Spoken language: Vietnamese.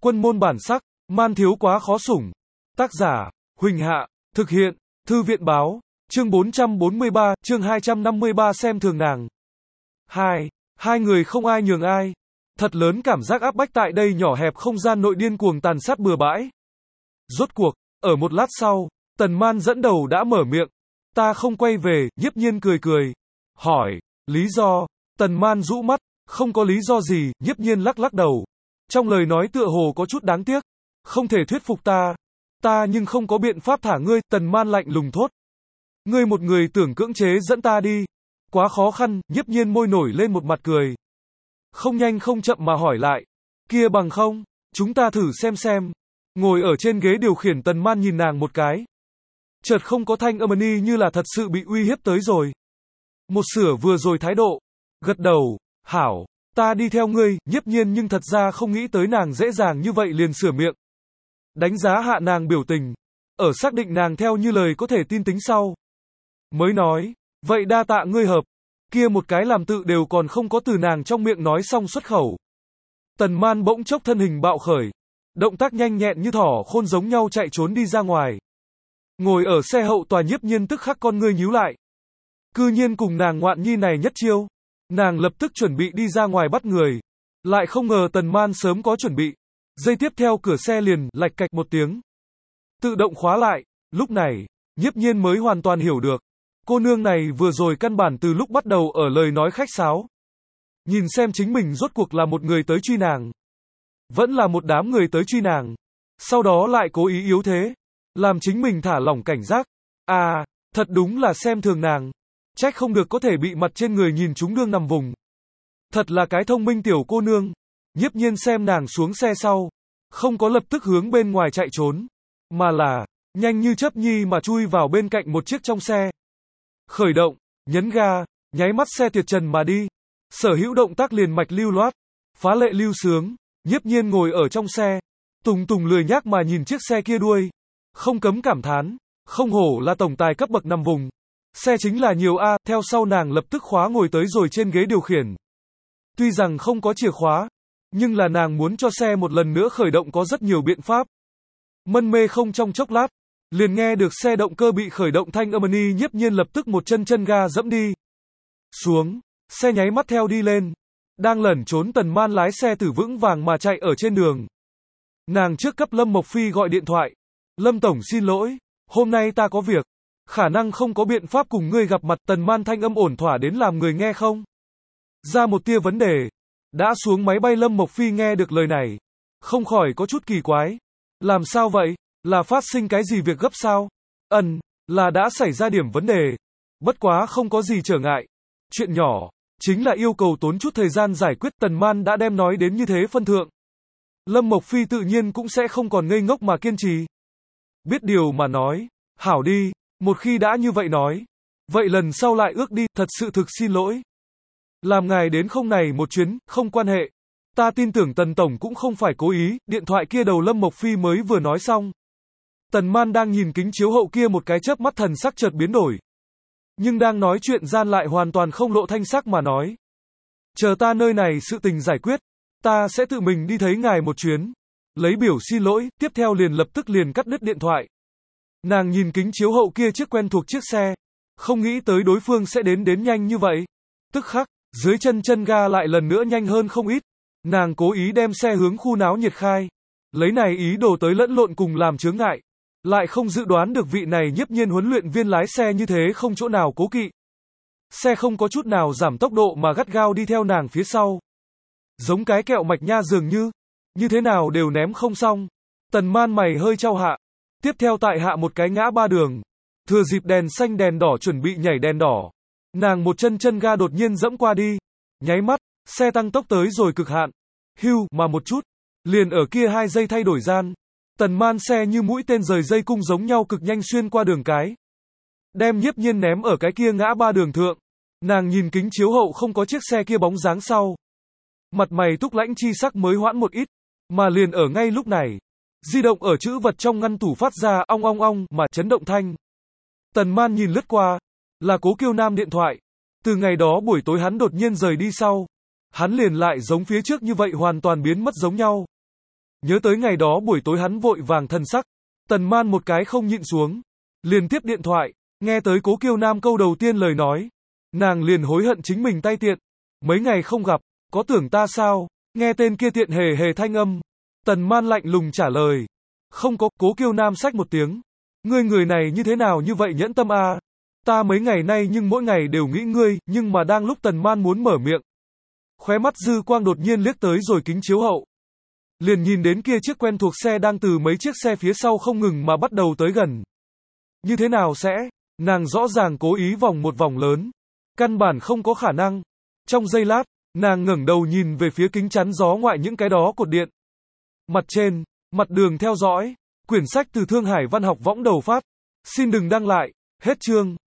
Quân môn bản sắc, man thiếu quá khó sủng. Tác giả, Huỳnh Hạ, thực hiện, Thư viện báo, chương 443, chương 253 xem thường nàng. Hai người không ai nhường ai. Thật lớn cảm giác áp bách tại đây nhỏ hẹp không gian nội điên cuồng tàn sát bừa bãi. Rốt cuộc, ở một lát sau, Tần Man dẫn đầu đã mở miệng. Ta không quay về, Nhiếp Nhiên cười cười. Hỏi, lý do, Tần Man rũ mắt, không có lý do gì, Nhiếp Nhiên lắc lắc đầu. Trong lời nói tựa hồ có chút đáng tiếc. Không thể thuyết phục ta. Ta nhưng không có biện pháp thả ngươi, Tần Man lạnh lùng thốt. Ngươi một người tưởng cưỡng chế dẫn ta đi. Quá khó khăn, Nhiếp Nhiên môi nổi lên một mặt cười. Không nhanh không chậm mà hỏi lại. Kia bằng không, chúng ta thử xem. Ngồi ở trên ghế điều khiển Tần Man nhìn nàng một cái. Chợt không có thanh âm y như là thật sự bị uy hiếp tới rồi. Một sửa vừa rồi thái độ. Gật đầu, hảo, ta đi theo ngươi, Nhiếp Nhiên nhưng thật ra không nghĩ tới nàng dễ dàng như vậy liền sửa miệng. Đánh giá hạ nàng biểu tình. Ở xác định nàng theo như lời có thể tin tính sau. Mới nói, vậy đa tạ ngươi hợp. Kia một cái làm tự đều còn không có từ nàng trong miệng nói xong xuất khẩu. Tần Man bỗng chốc thân hình bạo khởi. Động tác nhanh nhẹn như thỏ khôn giống nhau chạy trốn đi ra ngoài. Ngồi ở xe hậu tòa Nhiếp Nhiên tức khắc con ngươi nhíu lại. Cư nhiên cùng nàng ngoạn nhi này nhất chiêu. Nàng lập tức chuẩn bị đi ra ngoài bắt người. Lại không ngờ Tần Man sớm có chuẩn bị. Giây tiếp theo cửa xe liền lạch cạch một tiếng. Tự động khóa lại. Lúc này, Nhiếp Nhiên mới hoàn toàn hiểu được. Cô nương này vừa rồi căn bản từ lúc bắt đầu ở lời nói khách sáo. Nhìn xem chính mình rốt cuộc là một người tới truy nàng. Vẫn là một đám người tới truy nàng. Sau đó lại cố ý yếu thế. Làm chính mình thả lỏng cảnh giác. À, thật đúng là xem thường nàng. Trách không được có thể bị mặt trên người nhìn chúng đương nằm vùng. Thật là cái thông minh tiểu cô nương. Nhiếp Nhiên xem nàng xuống xe sau. Không có lập tức hướng bên ngoài chạy trốn. Mà là, nhanh như chớp nhi mà chui vào bên cạnh một chiếc trong xe. Khởi động, nhấn ga, nháy mắt xe tuyệt trần mà đi. Sở hữu động tác liền mạch lưu loát. Phá lệ lưu sướng. Nhiếp Nhiên ngồi ở trong xe. Tùng lười nhác mà nhìn chiếc xe kia đuôi. Không cấm cảm thán. Không hổ là tổng tài cấp bậc nằm vùng. Xe chính là nhiều a, theo sau nàng lập tức khóa ngồi tới rồi trên ghế điều khiển. Tuy rằng không có chìa khóa, nhưng là nàng muốn cho xe một lần nữa khởi động có rất nhiều biện pháp. Mân mê không trong chốc lát, liền nghe được xe động cơ bị khởi động thanh âm y Nhiếp Nhiên lập tức một chân ga dẫm đi. Xuống, xe nháy mắt theo đi lên. Đang lẩn trốn Tần Man lái xe tử vững vàng mà chạy ở trên đường. Nàng trước cấp Lâm Mộc Phi gọi điện thoại. Lâm Tổng xin lỗi, hôm nay ta có việc. Khả năng không có biện pháp cùng ngươi gặp mặt. Tần Man thanh âm ổn thỏa đến làm người nghe không ra một tia vấn đề. Đã xuống máy bay Lâm Mộc Phi nghe được lời này. Không khỏi có chút kỳ quái. Làm sao vậy? Là phát sinh cái gì việc gấp sao? Là đã xảy ra điểm vấn đề. Bất quá không có gì trở ngại. Chuyện nhỏ, chính là yêu cầu tốn chút thời gian giải quyết. Tần Man đã đem nói đến như thế phân thượng. Lâm Mộc Phi tự nhiên cũng sẽ không còn ngây ngốc mà kiên trì. Biết điều mà nói, hảo đi, một khi đã như vậy nói. Vậy lần sau lại ước đi, thật sự thực xin lỗi. Làm ngài đến không này một chuyến, không quan hệ. Ta tin tưởng Tần Tổng cũng không phải cố ý, điện thoại kia đầu Lâm Mộc Phi mới vừa nói xong. Tần Man đang nhìn kính chiếu hậu kia một cái chớp mắt thần sắc chợt biến đổi. Nhưng đang nói chuyện gian lại hoàn toàn không lộ thanh sắc mà nói. Chờ ta nơi này sự tình giải quyết, ta sẽ tự mình đi thấy ngài một chuyến. Lấy biểu xin lỗi, tiếp theo liền lập tức liền cắt đứt điện thoại. Nàng nhìn kính chiếu hậu kia chiếc quen thuộc chiếc xe. Không nghĩ tới đối phương sẽ đến nhanh như vậy. Tức khắc, dưới chân ga lại lần nữa nhanh hơn không ít. Nàng cố ý đem xe hướng khu náo nhiệt khai. Lấy này ý đồ tới lẫn lộn cùng làm chướng ngại. Lại không dự đoán được vị này Nhiếp Nhiên huấn luyện viên lái xe như thế không chỗ nào cố kỵ. Xe không có chút nào giảm tốc độ mà gắt gao đi theo nàng phía sau. Giống cái kẹo mạch nha dường như thế nào đều ném không xong. Tần Man mày hơi chau hạ. Tiếp theo tại hạ một cái ngã ba đường. Thừa dịp đèn xanh đèn đỏ chuẩn bị nhảy đèn đỏ. Nàng một chân ga đột nhiên dẫm qua đi. Nháy mắt, xe tăng tốc tới rồi cực hạn. Hưu mà một chút. Liền ở kia 2 giây thay đổi gian. Tần Man xe như mũi tên rời dây cung giống nhau cực nhanh xuyên qua đường cái. Đem Nhiếp Nhiên ném ở cái kia ngã ba đường thượng. Nàng nhìn kính chiếu hậu không có chiếc xe kia bóng dáng sau. Mặt mày túc lãnh chi sắc mới hoãn một ít. Mà liền ở ngay lúc này. Di động ở chữ vật trong ngăn tủ phát ra ong ong ong mà chấn động thanh. Tần Man nhìn lướt qua. Là Cố Kiêu Nam điện thoại. Từ ngày đó buổi tối hắn đột nhiên rời đi sau. Hắn liền lại giống phía trước như vậy hoàn toàn biến mất giống nhau. Nhớ tới ngày đó buổi tối hắn vội vàng thần sắc. Tần Man một cái không nhịn xuống. Liền tiếp điện thoại. Nghe tới Cố Kiêu Nam câu đầu tiên lời nói. Nàng liền hối hận chính mình tay tiện. Mấy ngày không gặp, có tưởng ta sao? Nghe tên kia tiện hề hề thanh âm. Tần Man lạnh lùng trả lời. Không có. Cố Kiêu Nam xách một tiếng. Ngươi người này như thế nào như vậy nhẫn tâm a? Ta mấy ngày nay nhưng mỗi ngày đều nghĩ ngươi, nhưng mà đang lúc Tần Man muốn mở miệng. Khóe mắt dư quang đột nhiên liếc tới rồi kính chiếu hậu. Liền nhìn đến kia chiếc quen thuộc xe đang từ mấy chiếc xe phía sau không ngừng mà bắt đầu tới gần. Như thế nào sẽ? Nàng rõ ràng cố ý vòng một vòng lớn. Căn bản không có khả năng. Trong giây lát, nàng ngẩng đầu nhìn về phía kính chắn gió ngoại những cái đó cột điện. Mặt trên, mặt đường theo dõi. Quyển sách từ Thương Hải Văn học võng đầu phát. Xin đừng đăng lại. Hết chương.